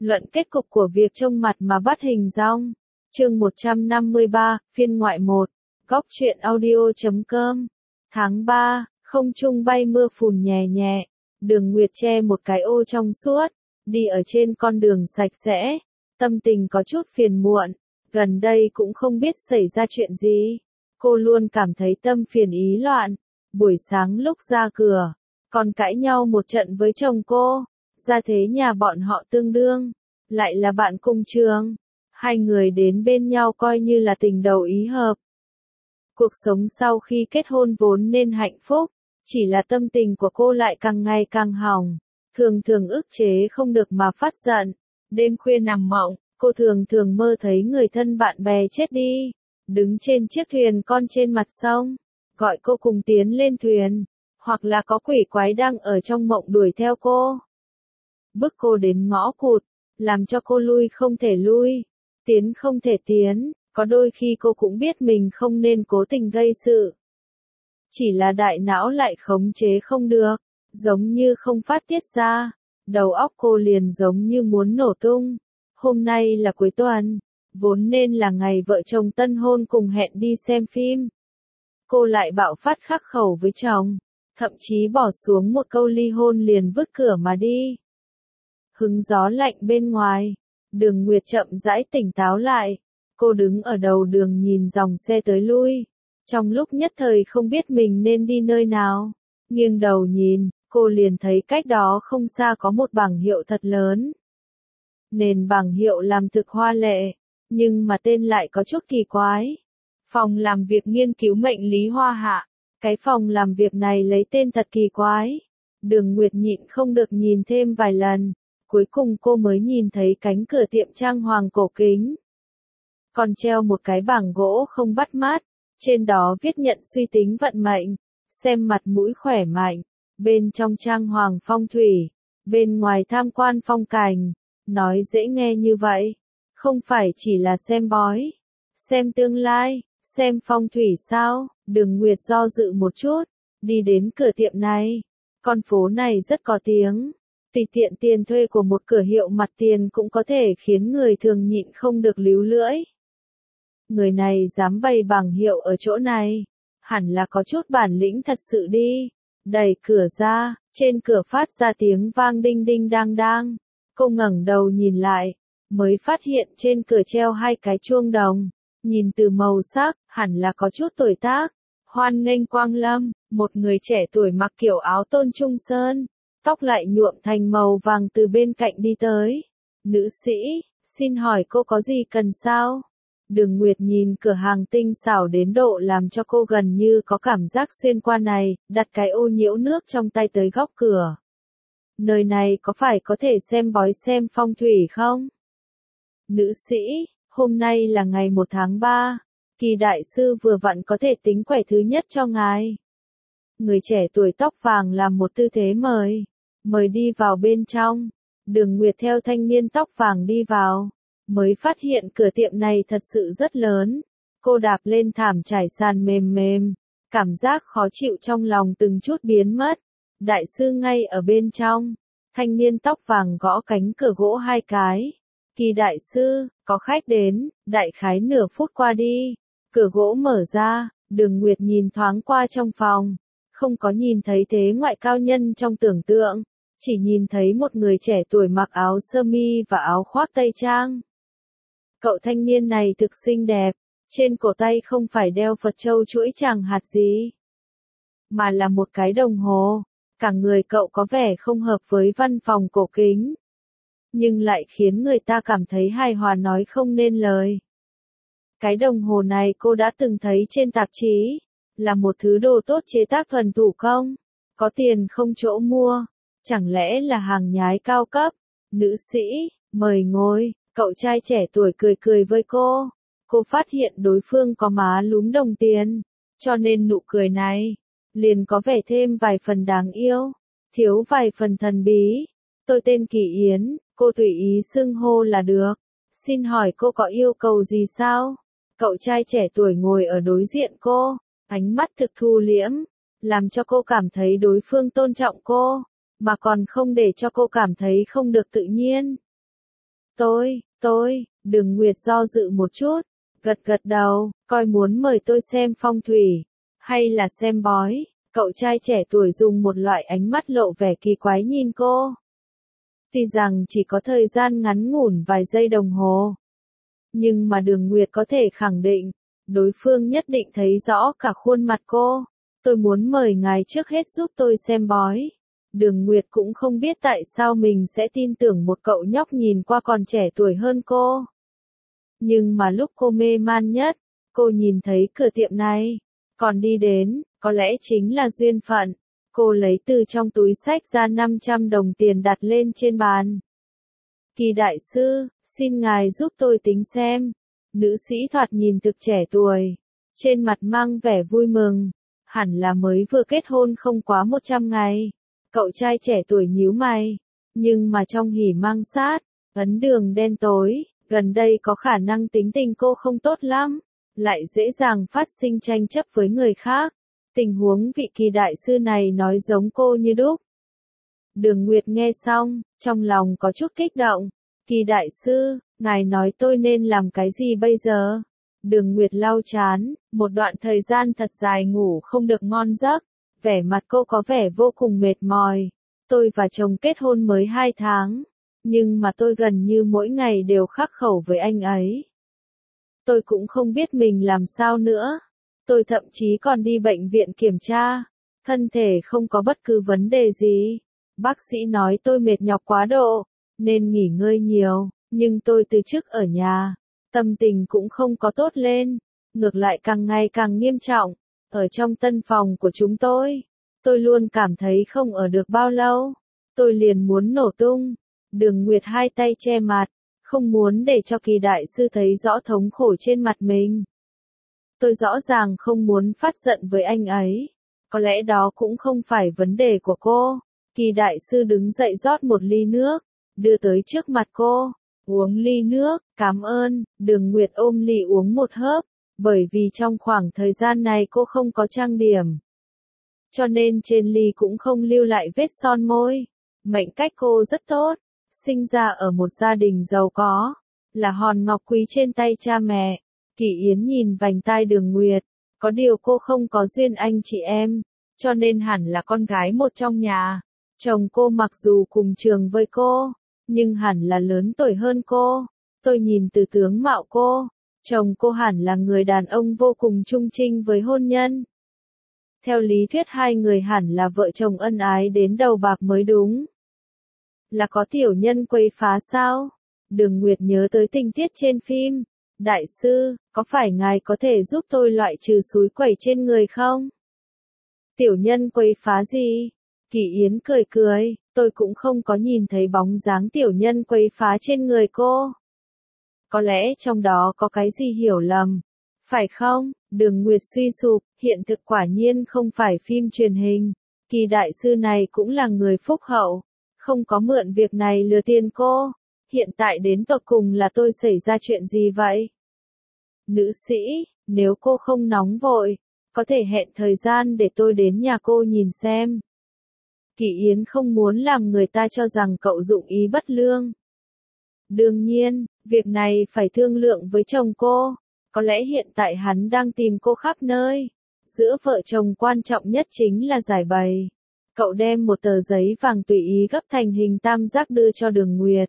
Luận kết cục của việc trông mặt mà bắt hình dong. Chương 153, phiên ngoại 1. Góc truyện audio.com. Tháng 3, không trung bay mưa phùn nhẹ nhẹ. Đường Nguyệt che một cái ô trong suốt, đi ở trên con đường sạch sẽ. Tâm tình có chút phiền muộn. Gần đây cũng không biết xảy ra chuyện gì. Cô luôn cảm thấy tâm phiền ý loạn. Buổi sáng lúc ra cửa, còn cãi nhau một trận với chồng cô. Gia thế nhà bọn họ tương đương, lại là bạn cùng trường. Hai người đến bên nhau coi như là tình đầu ý hợp. Cuộc sống sau khi kết hôn vốn nên hạnh phúc, chỉ là tâm tình của cô lại càng ngày càng hỏng. Thường thường ức chế không được mà phát giận. Đêm khuya nằm mộng, cô thường thường mơ thấy người thân bạn bè chết đi, đứng trên chiếc thuyền con trên mặt sông, gọi cô cùng tiến lên thuyền, hoặc là có quỷ quái đang ở trong mộng đuổi theo cô, bức cô đến ngõ cụt, làm cho cô lui không thể lui, tiến không thể tiến. Có đôi khi cô cũng biết mình không nên cố tình gây sự, chỉ là đại não lại khống chế không được, giống như không phát tiết ra, đầu óc cô liền giống như muốn nổ tung. Hôm nay là cuối tuần, vốn nên là ngày vợ chồng tân hôn cùng hẹn đi xem phim. Cô lại bạo phát khắc khẩu với chồng, thậm chí bỏ xuống một câu ly hôn liền vứt cửa mà đi. Hứng gió lạnh bên ngoài, Đường Nguyệt chậm rãi tỉnh táo lại. Cô đứng ở đầu đường nhìn dòng xe tới lui. Trong lúc nhất thời không biết mình nên đi nơi nào. Nghiêng đầu nhìn, cô liền thấy cách đó không xa có một bảng hiệu thật lớn. Nền bảng hiệu làm thực hoa lệ, nhưng mà tên lại có chút kỳ quái. Phòng làm việc nghiên cứu mệnh lý Hoa Hạ. Cái phòng làm việc này lấy tên thật kỳ quái. Đường Nguyệt nhịn không được nhìn thêm vài lần. Cuối cùng cô mới nhìn thấy cánh cửa tiệm trang hoàng cổ kính. Còn treo một cái bảng gỗ không bắt mắt, trên đó viết nhận suy tính vận mệnh, xem mặt mũi khỏe mạnh, bên trong trang hoàng phong thủy, bên ngoài tham quan phong cảnh. Nói dễ nghe như vậy, không phải chỉ là xem bói, xem tương lai, xem phong thủy sao? Đường Nguyệt do dự một chút, đi đến cửa tiệm này. Con phố này rất có tiếng. Tùy tiện tiền thuê của một cửa hiệu mặt tiền cũng có thể khiến người thường nhịn không được líu lưỡi. Người này dám bày bảng hiệu ở chỗ này, hẳn là có chút bản lĩnh thật sự đi. Đẩy cửa ra, trên cửa phát ra tiếng vang đinh đinh đang đang. Cô ngẩng đầu nhìn lại, mới phát hiện trên cửa treo hai cái chuông đồng. Nhìn từ màu sắc, hẳn là có chút tuổi tác. Hoan nghênh quang lâm, một người trẻ tuổi mặc kiểu áo tôn trung sơn, tóc lại nhuộm thành màu vàng từ bên cạnh đi tới. Nữ sĩ, xin hỏi cô có gì cần sao? Đường Nguyệt nhìn cửa hàng tinh xảo đến độ làm cho cô gần như có cảm giác xuyên qua này, đặt cái ô nhiễu nước trong tay tới góc cửa. Nơi này có phải có thể xem bói xem phong thủy không? Nữ sĩ, hôm nay là ngày 1 tháng 3, Kỳ đại sư vừa vặn có thể tính quẻ thứ nhất cho ngài. Người trẻ tuổi tóc vàng làm một tư thế mời đi vào bên trong. Đường Nguyệt theo thanh niên tóc vàng đi vào, mới phát hiện cửa tiệm này thật sự rất lớn. Cô đạp lên thảm trải sàn mềm mềm, cảm giác khó chịu trong lòng từng chút biến mất. Đại sư ngay ở bên trong. Thanh niên tóc vàng gõ cánh cửa gỗ hai cái. Kỳ đại sư, có khách đến. Đại khái nửa phút qua đi, cửa gỗ mở ra. Đường Nguyệt nhìn thoáng qua trong phòng, không có nhìn thấy thế ngoại cao nhân trong tưởng tượng, chỉ nhìn thấy một người trẻ tuổi mặc áo sơ mi và áo khoác tây trang. Cậu thanh niên này thực xinh đẹp, trên cổ tay không phải đeo Phật châu chuỗi chàng hạt gì, mà là một cái đồng hồ. Cả người cậu có vẻ không hợp với văn phòng cổ kính, nhưng lại khiến người ta cảm thấy hài hòa nói không nên lời. Cái đồng hồ này cô đã từng thấy trên tạp chí, là một thứ đồ tốt chế tác thuần thủ công, có tiền không chỗ mua, chẳng lẽ là hàng nhái cao cấp. Nữ sĩ, mời ngồi. Cậu trai trẻ tuổi cười cười với cô. Cô phát hiện đối phương có má lúm đồng tiền, cho nên nụ cười này liền có vẻ thêm vài phần đáng yêu, thiếu vài phần thần bí. Tôi tên Kỳ Yến, cô tùy ý xưng hô là được. Xin hỏi cô có yêu cầu gì sao? Cậu trai trẻ tuổi ngồi ở đối diện cô, ánh mắt thực thu liễm, làm cho cô cảm thấy đối phương tôn trọng cô, mà còn không để cho cô cảm thấy không được tự nhiên. Đường Nguyệt do dự một chút, gật đầu, coi muốn mời tôi xem phong thủy, hay là xem bói. Cậu trai trẻ tuổi dùng một loại ánh mắt lộ vẻ kỳ quái nhìn cô. Tuy rằng chỉ có thời gian ngắn ngủn vài giây đồng hồ, nhưng mà Đường Nguyệt có thể khẳng định, đối phương nhất định thấy rõ cả khuôn mặt cô. Tôi muốn mời ngài trước hết giúp tôi xem bói. Đường Nguyệt cũng không biết tại sao mình sẽ tin tưởng một cậu nhóc nhìn qua còn trẻ tuổi hơn cô. Nhưng mà lúc cô mê man nhất, cô nhìn thấy cửa tiệm này, còn đi đến, có lẽ chính là duyên phận. Cô lấy từ trong túi xách ra 500 đồng tiền đặt lên trên bàn. Kỳ đại sư, xin ngài giúp tôi tính xem. Nữ sĩ thoạt nhìn thực trẻ tuổi, trên mặt mang vẻ vui mừng, hẳn là mới vừa kết hôn không quá 100 ngày. Cậu trai trẻ tuổi nhíu mày, nhưng mà trong hỉ mang sát, ấn đường đen tối, gần đây có khả năng tính tình cô không tốt lắm, lại dễ dàng phát sinh tranh chấp với người khác. Tình huống vị Kỳ đại sư này nói giống cô như đúc. Đường Nguyệt nghe xong, trong lòng có chút kích động. Kỳ đại sư, ngài nói tôi nên làm cái gì bây giờ? Đường Nguyệt lau chán, một đoạn thời gian thật dài ngủ không được ngon giấc, vẻ mặt cô có vẻ vô cùng mệt mỏi. Tôi và chồng kết hôn mới 2 tháng, nhưng mà tôi gần như mỗi ngày đều khắc khẩu với anh ấy. Tôi cũng không biết mình làm sao nữa. Tôi thậm chí còn đi bệnh viện kiểm tra, thân thể không có bất cứ vấn đề gì. Bác sĩ nói tôi mệt nhọc quá độ, nên nghỉ ngơi nhiều, nhưng tôi từ chức ở nhà, tâm tình cũng không có tốt lên, ngược lại càng ngày càng nghiêm trọng. Ở trong tân phòng của chúng tôi luôn cảm thấy không ở được bao lâu, tôi liền muốn nổ tung. Đường Nguyệt hai tay che mặt, không muốn để cho Kỳ đại sư thấy rõ thống khổ trên mặt mình. Tôi rõ ràng không muốn phát giận với anh ấy, có lẽ đó cũng không phải vấn đề của cô. Kỳ đại sư đứng dậy rót một ly nước, đưa tới trước mặt cô. Uống ly nước, cảm ơn. Đường Nguyệt ôm ly uống một hớp, bởi vì trong khoảng thời gian này cô không có trang điểm, cho nên trên ly cũng không lưu lại vết son môi. Mệnh cách cô rất tốt, sinh ra ở một gia đình giàu có, là hòn ngọc quý trên tay cha mẹ. Kỳ Yến nhìn vành tai Đường Nguyệt, có điều cô không có duyên anh chị em, cho nên hẳn là con gái một trong nhà. Chồng cô mặc dù cùng trường với cô, nhưng hẳn là lớn tuổi hơn cô. Tôi nhìn từ tướng mạo cô, chồng cô hẳn là người đàn ông vô cùng trung trinh với hôn nhân. Theo lý thuyết hai người hẳn là vợ chồng ân ái đến đầu bạc mới đúng. Là có tiểu nhân quấy phá sao? Đường Nguyệt nhớ tới tình tiết trên phim. Đại sư, có phải ngài có thể giúp tôi loại trừ xúi quẩy trên người không? Tiểu nhân quấy phá gì? Kỳ Yến cười cười, tôi cũng không có nhìn thấy bóng dáng tiểu nhân quấy phá trên người cô. Có lẽ trong đó có cái gì hiểu lầm, phải không? Đường Nguyệt suy sụp, hiện thực quả nhiên không phải phim truyền hình. Kỳ đại sư này cũng là người phúc hậu, không có mượn việc này lừa tiền cô. Hiện tại đến tột cùng là tôi xảy ra chuyện gì vậy? Nữ sĩ, nếu cô không nóng vội, có thể hẹn thời gian để tôi đến nhà cô nhìn xem. Kỳ Yến không muốn làm người ta cho rằng cậu dụng ý bất lương. Đương nhiên, việc này phải thương lượng với chồng cô. Có lẽ hiện tại hắn đang tìm cô khắp nơi. Giữa vợ chồng quan trọng nhất chính là giải bày. Cậu đem một tờ giấy vàng tùy ý gấp thành hình tam giác đưa cho Đường Nguyệt.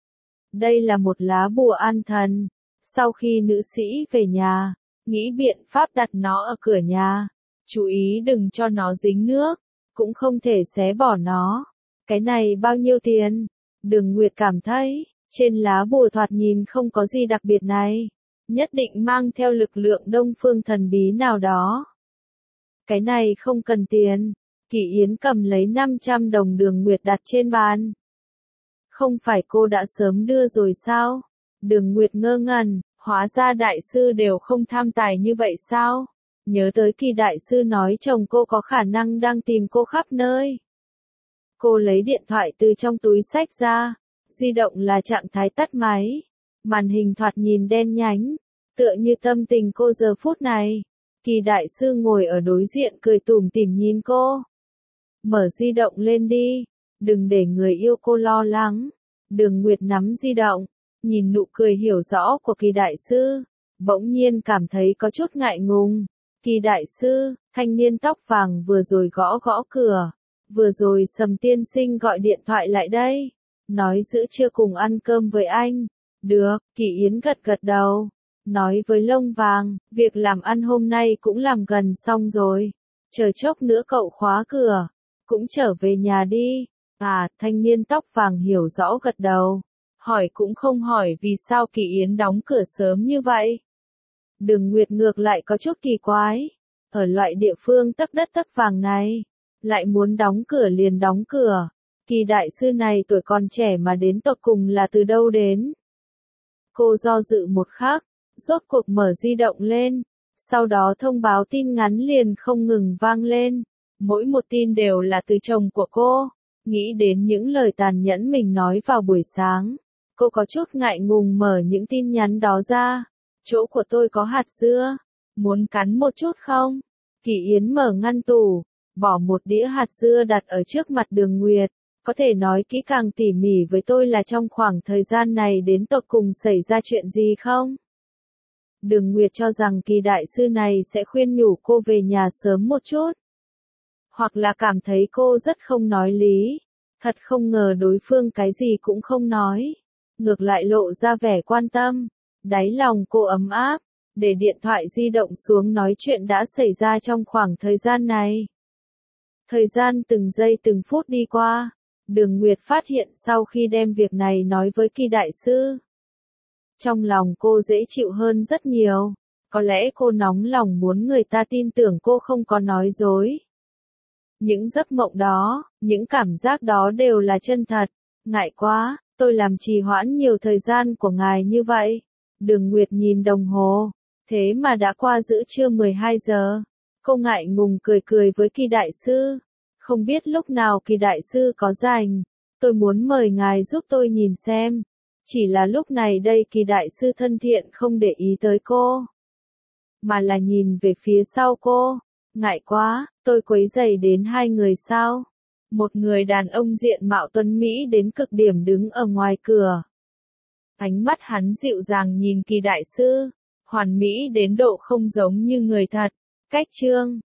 Đây là một lá bùa an thần. Sau khi nữ sĩ về nhà, nghĩ biện pháp đặt nó ở cửa nhà. Chú ý đừng cho nó dính nước, cũng không thể xé bỏ nó. Cái này bao nhiêu tiền? Đường Nguyệt cảm thấy, trên lá bùa thoạt nhìn không có gì đặc biệt này. Nhất định mang theo lực lượng đông phương thần bí nào đó. Cái này không cần tiền. Kỳ Yến cầm lấy 500 đồng Đường Nguyệt đặt trên bàn. Không phải cô đã sớm đưa rồi sao? Đường Nguyệt ngơ ngẩn, hóa ra đại sư đều không tham tài như vậy sao? Nhớ tới Kỳ đại sư nói chồng cô có khả năng đang tìm cô khắp nơi. Cô lấy điện thoại từ trong túi xách ra, di động là trạng thái tắt máy. Màn hình thoạt nhìn đen nhánh, tựa như tâm tình cô giờ phút này. Kỳ đại sư ngồi ở đối diện cười tủm tỉm nhìn cô. Mở di động lên đi, đừng để người yêu cô lo lắng. Đường Nguyệt nắm di động, nhìn nụ cười hiểu rõ của Kỳ đại sư, bỗng nhiên cảm thấy có chút ngại ngùng. Kỳ đại sư, thanh niên tóc vàng vừa rồi gõ gõ cửa, vừa rồi Sầm tiên sinh gọi điện thoại lại đây, nói giữa trưa cùng ăn cơm với anh. Được, Kỳ Yến gật gật đầu, nói với lông vàng, việc làm ăn hôm nay cũng làm gần xong rồi, chờ chốc nữa cậu khóa cửa, cũng trở về nhà đi. À, thanh niên tóc vàng hiểu rõ gật đầu, hỏi cũng không hỏi vì sao Kỳ Yến đóng cửa sớm như vậy. Đường Nguyệt ngược lại có chút kỳ quái, ở loại địa phương tấc đất tấc vàng này, lại muốn đóng cửa liền đóng cửa. Kỳ đại sư này tuổi còn trẻ mà đến tột cùng là từ đâu đến? Cô do dự một khắc, rốt cuộc mở di động lên, sau đó thông báo tin ngắn liền không ngừng vang lên, mỗi một tin đều là từ chồng của cô. Nghĩ đến những lời tàn nhẫn mình nói vào buổi sáng, cô có chút ngại ngùng mở những tin nhắn đó ra. Chỗ của tôi có hạt dưa, muốn cắn một chút không? Kỳ Yến mở ngăn tủ, bỏ một đĩa hạt dưa đặt ở trước mặt Đường Nguyệt. Có thể nói kỹ càng tỉ mỉ với tôi là trong khoảng thời gian này đến tột cùng xảy ra chuyện gì không? Đường Nguyệt cho rằng Kỳ đại sư này sẽ khuyên nhủ cô về nhà sớm một chút. Hoặc là cảm thấy cô rất không nói lý. Thật không ngờ đối phương cái gì cũng không nói. Ngược lại lộ ra vẻ quan tâm. Đáy lòng cô ấm áp. Để điện thoại di động xuống nói chuyện đã xảy ra trong khoảng thời gian này. Thời gian từng giây từng phút đi qua. Đường Nguyệt phát hiện sau khi đem việc này nói với Kỳ đại sư, trong lòng cô dễ chịu hơn rất nhiều. Có lẽ cô nóng lòng muốn người ta tin tưởng cô không có nói dối. Những giấc mộng đó, những cảm giác đó đều là chân thật. Ngại quá, tôi làm trì hoãn nhiều thời gian của ngài như vậy. Đường Nguyệt nhìn đồng hồ, thế mà đã qua giữa trưa 12 giờ. Cô ngại ngùng cười cười với Kỳ đại sư. Không biết lúc nào Kỳ đại sư có rảnh, tôi muốn mời ngài giúp tôi nhìn xem. Chỉ là lúc này đây Kỳ đại sư thân thiện không để ý tới cô, mà là nhìn về phía sau cô. Ngại quá, tôi quấy rầy đến hai người sao? Một người đàn ông diện mạo tuấn Mỹ đến cực điểm đứng ở ngoài cửa. Ánh mắt hắn dịu dàng nhìn Kỳ đại sư, hoàn mỹ đến độ không giống như người thật. Cách chương